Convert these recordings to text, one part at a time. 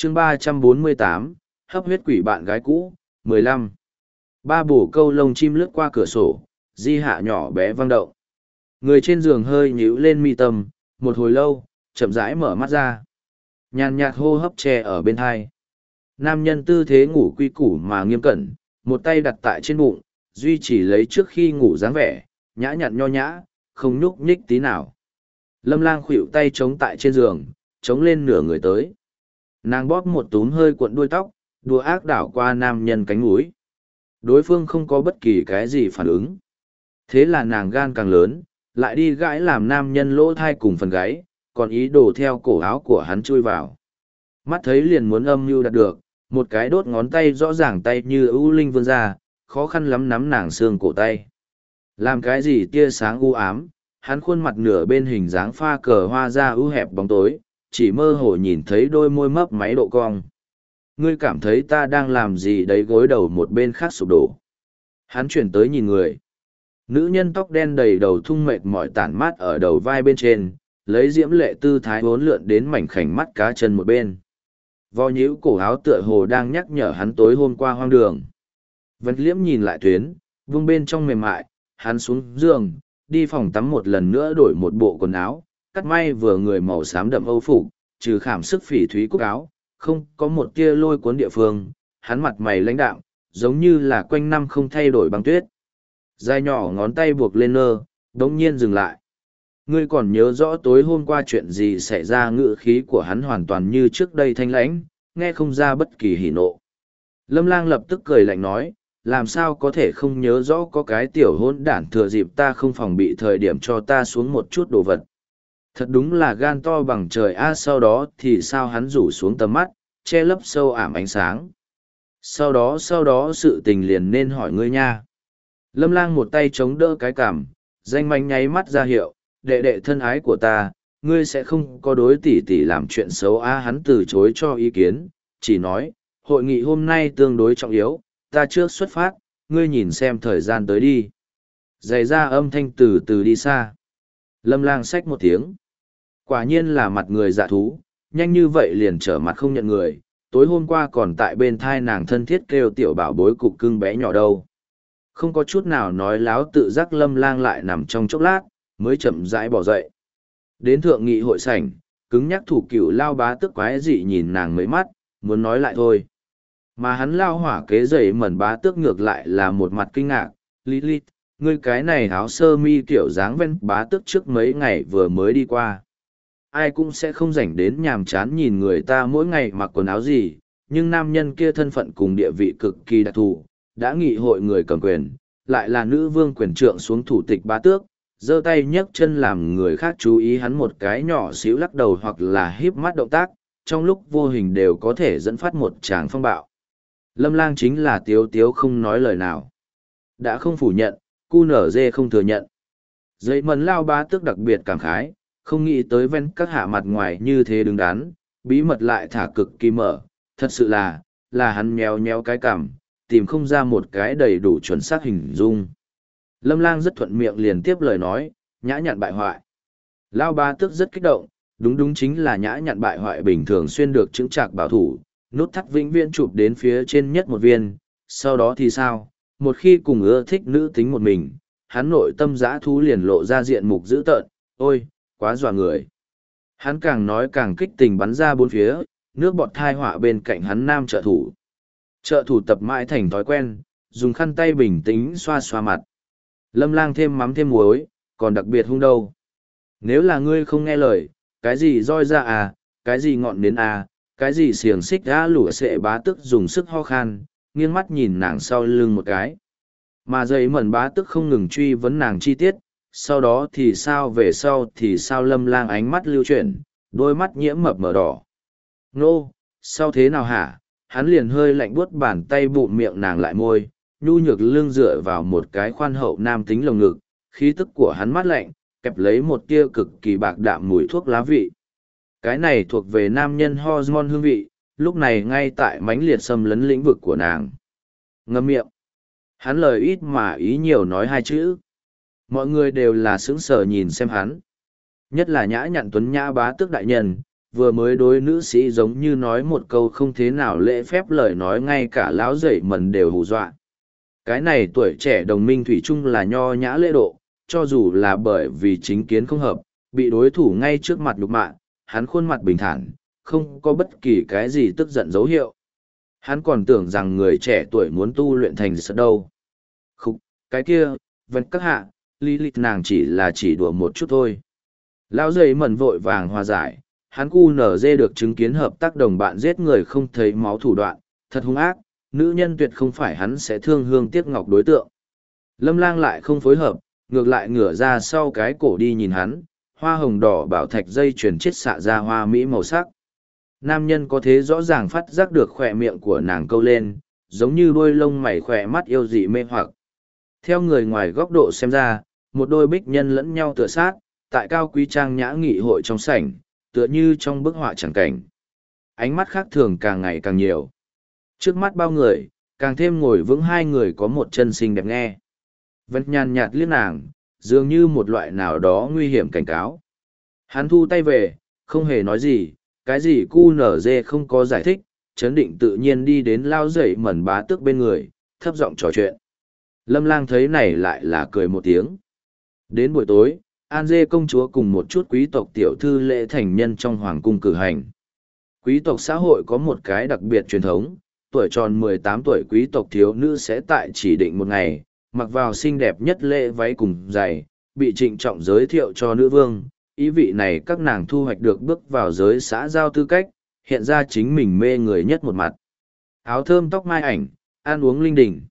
chương 348, hấp huyết quỷ bạn gái cũ, 15. Ba bổ câu lông chim lướt qua cửa sổ, di hạ nhỏ bé vang động. Người trên giường hơi nhíu lên mi tâm, một hồi lâu, chậm rãi mở mắt ra. Nhàn nhạt hô hấp che ở bên thai. Nam nhân tư thế ngủ quy củ mà nghiêm cẩn, một tay đặt tại trên bụng, duy trì lấy trước khi ngủ dáng vẻ, nhã nhặn nho nhã, không nhúc nhích tí nào. Lâm Lang khuỵu tay chống tại trên giường, chống lên nửa người tới. Nàng bóp một túm hơi cuộn đuôi tóc, đùa ác đảo qua nam nhân cánh mũi. Đối phương không có bất kỳ cái gì phản ứng. Thế là nàng gan càng lớn, lại đi gãi làm nam nhân lỗ thai cùng phần gáy, còn ý đồ theo cổ áo của hắn chui vào. Mắt thấy liền muốn âm mưu đạt được, một cái đốt ngón tay rõ ràng tay như ưu linh vươn ra, khó khăn lắm nắm nàng xương cổ tay. Làm cái gì tia sáng u ám, hắn khuôn mặt nửa bên hình dáng pha cờ hoa ra ưu hẹp bóng tối, chỉ mơ hồ nhìn thấy đôi môi mấp máy độ cong. Ngươi cảm thấy ta đang làm gì đấy, gối đầu một bên khác sụp đổ. Hắn chuyển tới nhìn người. Nữ nhân tóc đen đầy đầu thung mệt mỏi tản mát ở đầu vai bên trên, lấy diễm lệ tư thái bốn lượn đến mảnh khảnh mắt cá chân một bên. Vo nhíu cổ áo tựa hồ đang nhắc nhở hắn tối hôm qua hoang đường. Vật liễm nhìn lại tuyến, vung bên trong mềm mại, hắn xuống giường, đi phòng tắm một lần nữa đổi một bộ quần áo, cắt may vừa người màu xám đậm âu phục, trừ khảm sức phỉ thúy cúc áo, không có một tia lôi cuốn địa phương, hắn mặt mày lãnh đạm, giống như là quanh năm không thay đổi băng tuyết. Dài nhỏ ngón tay buộc lên nơ, đống nhiên dừng lại. Ngươi còn nhớ rõ tối hôm qua chuyện gì xảy ra? Ngữ khí của hắn hoàn toàn như trước đây thanh lãnh, nghe không ra bất kỳ hỉ nộ. Lâm Lang lập tức cười lạnh nói, làm sao có thể không nhớ rõ có cái tiểu hỗn đản thừa dịp ta không phòng bị thời điểm cho ta xuống một chút đồ vật. Thật đúng là gan to bằng trời a. Sau đó thì sao? Hắn rủ xuống tầm mắt, che lấp sâu ảm ánh sáng. Sau đó sự tình liền nên hỏi ngươi nha. Lâm Lang một tay chống đỡ cái cằm, danh manh nháy mắt ra hiệu, đệ đệ thân ái của ta, ngươi sẽ không có đối tỷ tỷ làm chuyện xấu a. Hắn từ chối cho ý kiến, chỉ nói, hội nghị hôm nay tương đối trọng yếu, ta trước xuất phát, ngươi nhìn xem thời gian tới đi. Giày ra âm thanh từ từ đi xa. Lâm Lang xách một tiếng. Quả nhiên là mặt người dạ thú, nhanh như vậy liền trở mặt không nhận người, tối hôm qua còn tại bên thai nàng thân thiết kêu tiểu bảo bối cục cưng bé nhỏ đâu. Không có chút nào nói láo tự giác. Lâm Lang lại nằm trong chốc lát, mới chậm rãi bỏ dậy. Đến thượng nghị hội sảnh, cứng nhắc thủ cựu lao bá tức quái dị nhìn nàng mấy mắt, muốn nói lại thôi. Mà hắn lao hỏa kế dậy mẩn bá tước ngược lại là một mặt kinh ngạc, Lilith, ngươi cái này áo sơ mi kiểu dáng ven bá tước trước mấy ngày vừa mới đi qua. Ai cũng sẽ không rảnh đến nhàm chán nhìn người ta mỗi ngày mặc quần áo gì, nhưng nam nhân kia thân phận cùng địa vị cực kỳ đặc thù, đã nghị hội người cầm quyền, lại là nữ vương quyền trượng xuống thủ tịch bá tước, giơ tay nhấc chân làm người khác chú ý. Hắn một cái nhỏ xíu lắc đầu hoặc là híp mắt động tác, trong lúc vô hình đều có thể dẫn phát một tràng phong bạo. Lâm Lang chính là tiếu tiếu không nói lời nào. Đã không phủ nhận, cu nở dê không thừa nhận. Dây mần lao bá tước đặc biệt cảm khái, không nghĩ tới ven các hạ mặt ngoài như thế đứng đắn, bí mật lại thả cực kỳ mở, thật sự là hắn nhéo nhéo cái cằm, tìm không ra một cái đầy đủ chuẩn xác hình dung. Lâm Lang rất thuận miệng liền tiếp lời nói, nhã nhặn bại hoại. Lao bá tước rất kích động, đúng chính là nhã nhặn bại hoại bình thường xuyên được chững chạc bảo thủ, nút thắt vĩnh viễn chụp đến phía trên nhất một viên, sau đó thì sao? Một khi cùng ưa thích nữ tính một mình, hắn nội tâm dã thú liền lộ ra diện mục dữ tợn, ôi, quá dọa người. Hắn càng nói càng kích tình bắn ra bốn phía, nước bọt thai họa bên cạnh hắn nam trợ thủ. Trợ thủ tập mãi thành thói quen, dùng khăn tay bình tĩnh xoa xoa mặt. Lâm Lang thêm mắm thêm muối, còn đặc biệt hung đâu. Nếu là ngươi không nghe lời, cái gì roi ra à, cái gì ngọn nến à, cái gì xiềng xích đã lủa sệ bá tức dùng sức ho khan, nghiêng mắt nhìn nàng sau lưng một cái. Mà dây mẩn bá tức không ngừng truy vấn nàng chi tiết, sau đó thì sao về sau thì sao. Lâm Lang ánh mắt lưu chuyển, đôi mắt nhiễm mập mờ đỏ. Nô, sao thế nào hả? Hắn liền hơi lạnh buốt bàn tay bụm miệng nàng lại môi, nhu nhược lưng dựa vào một cái khoan hậu nam tính lồng ngực, khí tức của hắn mát lạnh, kẹp lấy một tia cực kỳ bạc đạm mùi thuốc lá vị. Cái này thuộc về nam nhân hormone hương vị, lúc này ngay tại mãnh liệt xâm lấn lĩnh vực của nàng. Ngâm miệng. Hắn lời ít mà ý nhiều nói hai chữ. Mọi người đều là sững sờ nhìn xem hắn. Nhất là nhã nhặn tuấn nhã bá tước đại nhân, vừa mới đối nữ sĩ giống như nói một câu không thế nào lễ phép lời nói ngay cả lão dậy mần đều hù dọa. Cái này tuổi trẻ đồng minh thủy chung là nho nhã lễ độ, cho dù là bởi vì chính kiến không hợp, bị đối thủ ngay trước mặt nhục mạ, hắn khuôn mặt bình thản, không có bất kỳ cái gì tức giận dấu hiệu. Hắn còn tưởng rằng người trẻ tuổi muốn tu luyện thành sợ đâu. Khúc, cái kia, vẫn các hạ, Lilith nàng chỉ đùa một chút thôi. Lão dậy mẩn vội vàng hòa giải, hắn cu nở dê được chứng kiến hợp tác đồng bạn giết người không thấy máu thủ đoạn, thật hung ác, nữ nhân tuyệt không phải hắn sẽ thương hương tiếc ngọc đối tượng. Lâm Lang lại không phối hợp, ngược lại ngửa ra sau cái cổ đi nhìn hắn, hoa hồng đỏ bảo thạch dây chuyền chiết xạ ra hoa mỹ màu sắc. Nam nhân có thế rõ ràng phát giác được khỏe miệng của nàng câu lên, giống như đôi lông mày khỏe mắt yêu dị mê hoặc. Theo người ngoài góc độ xem ra, một đôi bích nhân lẫn nhau tựa sát, tại cao quý trang nhã nghị hội trong sảnh, tựa như trong bức họa chẳng cảnh. Ánh mắt khác thường càng ngày càng nhiều. Trước mắt bao người, càng thêm ngồi vững hai người có một chân xinh đẹp nghe. Vẫn nhàn nhạt liếc nàng, dường như một loại nào đó nguy hiểm cảnh cáo. Hắn thu tay về, không hề nói gì, cái gì cu nở dê không có giải thích, chấn định tự nhiên đi đến lao dậy mẩn bá tước bên người, thấp giọng trò chuyện. Lâm Lang thấy này lại là cười một tiếng. Đến buổi tối, An Dê công chúa cùng một chút quý tộc tiểu thư lễ thành nhân trong hoàng cung cử hành. Quý tộc xã hội có một cái đặc biệt truyền thống, tuổi tròn 18 tuổi quý tộc thiếu nữ sẽ tại chỉ định một ngày, mặc vào xinh đẹp nhất lễ váy cùng giày, bị trịnh trọng giới thiệu cho nữ vương. Ý vị này các nàng thu hoạch được bước vào giới xã giao tư cách, hiện ra chính mình mê người nhất một mặt. Áo thơm tóc mai ảnh, ăn uống linh đình.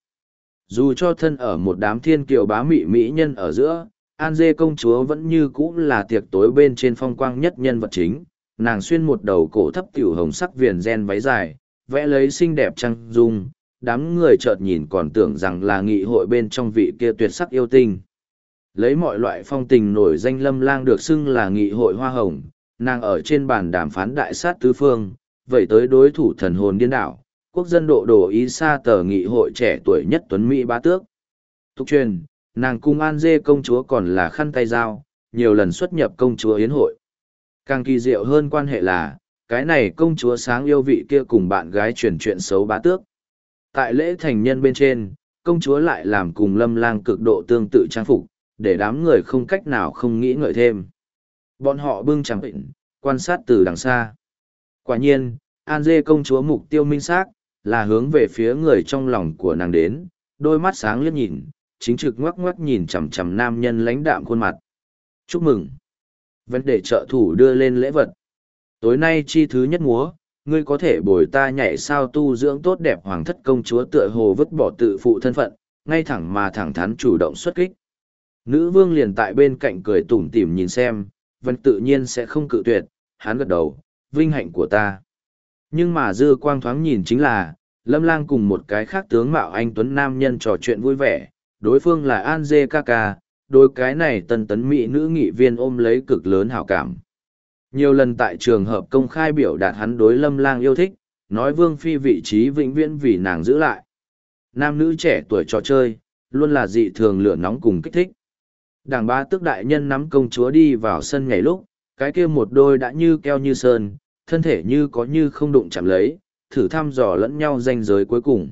Dù cho thân ở một đám thiên kiều bá mị mỹ nhân ở giữa, An Dê công chúa vẫn như cũ là tiệc tối bên trên phong quang nhất nhân vật chính. Nàng xuyên một đầu cổ thấp tiểu hồng sắc viền ren váy dài, vẽ lấy xinh đẹp trang dung, đám người chợt nhìn còn tưởng rằng là nghị hội bên trong vị kia tuyệt sắc yêu tinh. Lấy mọi loại phong tình nổi danh Lâm Lang được xưng là nghị hội hoa hồng, nàng ở trên bàn đàm phán đại sát tứ phương, vậy tới đối thủ thần hồn điên đảo, quốc dân độ đồ ý xa tờ nghị hội trẻ tuổi nhất tuấn Mỹ bá tước. Tục truyền, nàng cung An Dê công chúa còn là khăn tay dao, nhiều lần xuất nhập công chúa yến hội. Càng kỳ diệu hơn quan hệ là, cái này công chúa sáng yêu vị kia cùng bạn gái truyền chuyện xấu bá tước. Tại lễ thành nhân bên trên, công chúa lại làm cùng Lâm Lang cực độ tương tự trang phục, để đám người không cách nào không nghĩ ngợi thêm. Bọn họ bưng chẳng bệnh, quan sát từ đằng xa. Quả nhiên, An Dê công chúa mục tiêu minh xác là hướng về phía người trong lòng của nàng đến, đôi mắt sáng liếc nhìn, chính trực ngoắc ngoắc nhìn chằm chằm nam nhân lãnh đạm khuôn mặt. Chúc mừng! Vấn đề trợ thủ đưa lên lễ vật. Tối nay chi thứ nhất múa, ngươi có thể bồi ta nhảy sao tu dưỡng tốt đẹp hoàng thất công chúa tựa hồ vứt bỏ tự phụ thân phận, ngay thẳng mà thẳng thắn chủ động xuất kích. Nữ vương liền tại bên cạnh cười tủm tỉm nhìn xem, vẫn tự nhiên sẽ không cự tuyệt, hắn gật đầu, vinh hạnh của ta. Nhưng mà dư quang thoáng nhìn chính là, Lâm Lang cùng một cái khác tướng mạo anh tuấn nam nhân trò chuyện vui vẻ, đối phương là An Dê ca ca, đối cái này tân tấn mỹ nữ nghị viên ôm lấy cực lớn hảo cảm. Nhiều lần tại trường hợp công khai biểu đạt hắn đối Lâm Lang yêu thích, nói vương phi vị trí vĩnh viễn vì nàng giữ lại. Nam nữ trẻ tuổi trò chơi, luôn là dị thường lửa nóng cùng kích thích. Đảng bá tước đại nhân nắm công chúa đi vào sân nhảy lúc, cái kia một đôi đã như keo như sơn, thân thể như có như không đụng chạm lấy, thử thăm dò lẫn nhau ranh giới cuối cùng.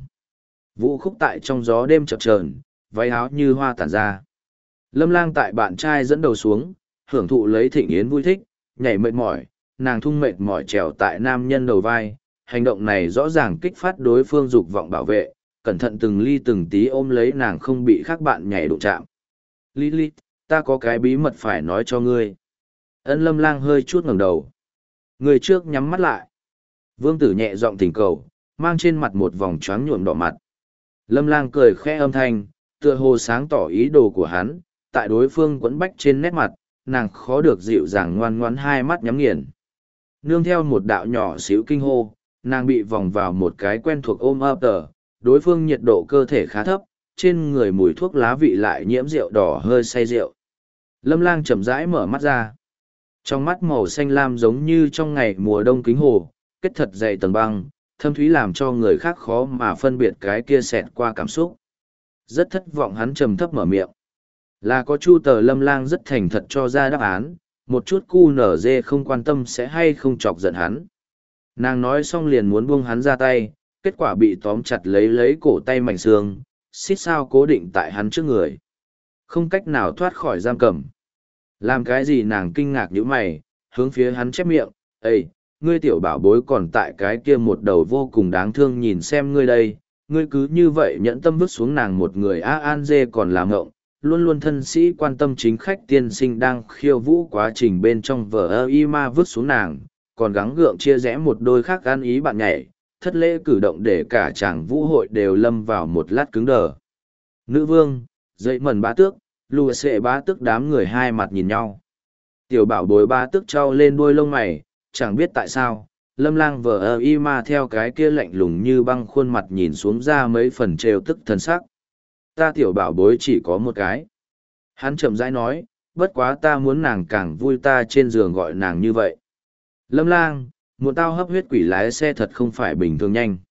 Vũ khúc tại trong gió đêm chập chờn, váy áo như hoa tản ra. Lâm Lang tại bạn trai dẫn đầu xuống, hưởng thụ lấy thịnh yến vui thích, nhảy mệt mỏi, nàng thung mệt mỏi trèo tại nam nhân đầu vai, hành động này rõ ràng kích phát đối phương dục vọng bảo vệ, cẩn thận từng ly từng tí ôm lấy nàng không bị khác bạn nhảy đụng chạm. Lilith, ta có cái bí mật phải nói cho ngươi. Ân Lâm Lang hơi chút ngẩng đầu. Người trước nhắm mắt lại. Vương tử nhẹ giọng thỉnh cầu, mang trên mặt một vòng choáng nhuộm đỏ mặt. Lâm Lang cười khẽ âm thanh, tựa hồ sáng tỏ ý đồ của hắn, tại đối phương quấn bách trên nét mặt, nàng khó được dịu dàng ngoan ngoãn hai mắt nhắm nghiền. Nương theo một đạo nhỏ xíu kinh hô, nàng bị vòng vào một cái quen thuộc ôm ấp tờ, đối phương nhiệt độ cơ thể khá thấp, trên người mùi thuốc lá vị lại nhiễm rượu đỏ hơi say rượu. Lâm Lang chậm rãi mở mắt ra. Trong mắt màu xanh lam giống như trong ngày mùa đông kính hồ, kết thật dày tầng băng, thâm thúy làm cho người khác khó mà phân biệt cái kia xẹt qua cảm xúc. Rất thất vọng hắn trầm thấp mở miệng. Là có Chu Tờ Lâm Lang rất thành thật cho ra đáp án, một chút cu nở dê không quan tâm sẽ hay không chọc giận hắn. Nàng nói xong liền muốn buông hắn ra tay, kết quả bị tóm chặt lấy cổ tay mảnh xương, xít sao cố định tại hắn trước người. Không cách nào thoát khỏi giam cầm. Làm cái gì nàng kinh ngạc như mày, hướng phía hắn chép miệng, "Ê, ngươi tiểu bảo bối còn tại cái kia một đầu vô cùng đáng thương nhìn xem ngươi đây, ngươi cứ như vậy nhẫn tâm vứt xuống nàng một người an dê còn làm ngộng, luôn luôn thân sĩ quan tâm chính khách tiên sinh đang khiêu vũ quá trình bên trong vở ơ y ma vứt xuống nàng, còn gắng gượng chia rẽ một đôi khác ăn ý bạn nhảy, thất lễ cử động để cả chàng vũ hội đều lâm vào một lát cứng đờ." Nữ vương, dậy mẩn bá tước, lùa xệ bá tước đám người hai mặt nhìn nhau. Tiểu bảo bối bá tước trao lên đuôi lông mày, chẳng biết tại sao, Lâm Lang vờ ơ y ma theo cái kia lạnh lùng như băng khuôn mặt nhìn xuống ra mấy phần trêu tức thần sắc. "Ta tiểu bảo bối chỉ có một cái." Hắn chậm rãi nói, "Bất quá ta muốn nàng càng vui ta trên giường gọi nàng như vậy." "Lâm Lang, một tao hấp huyết quỷ lái xe thật không phải bình thường nhanh."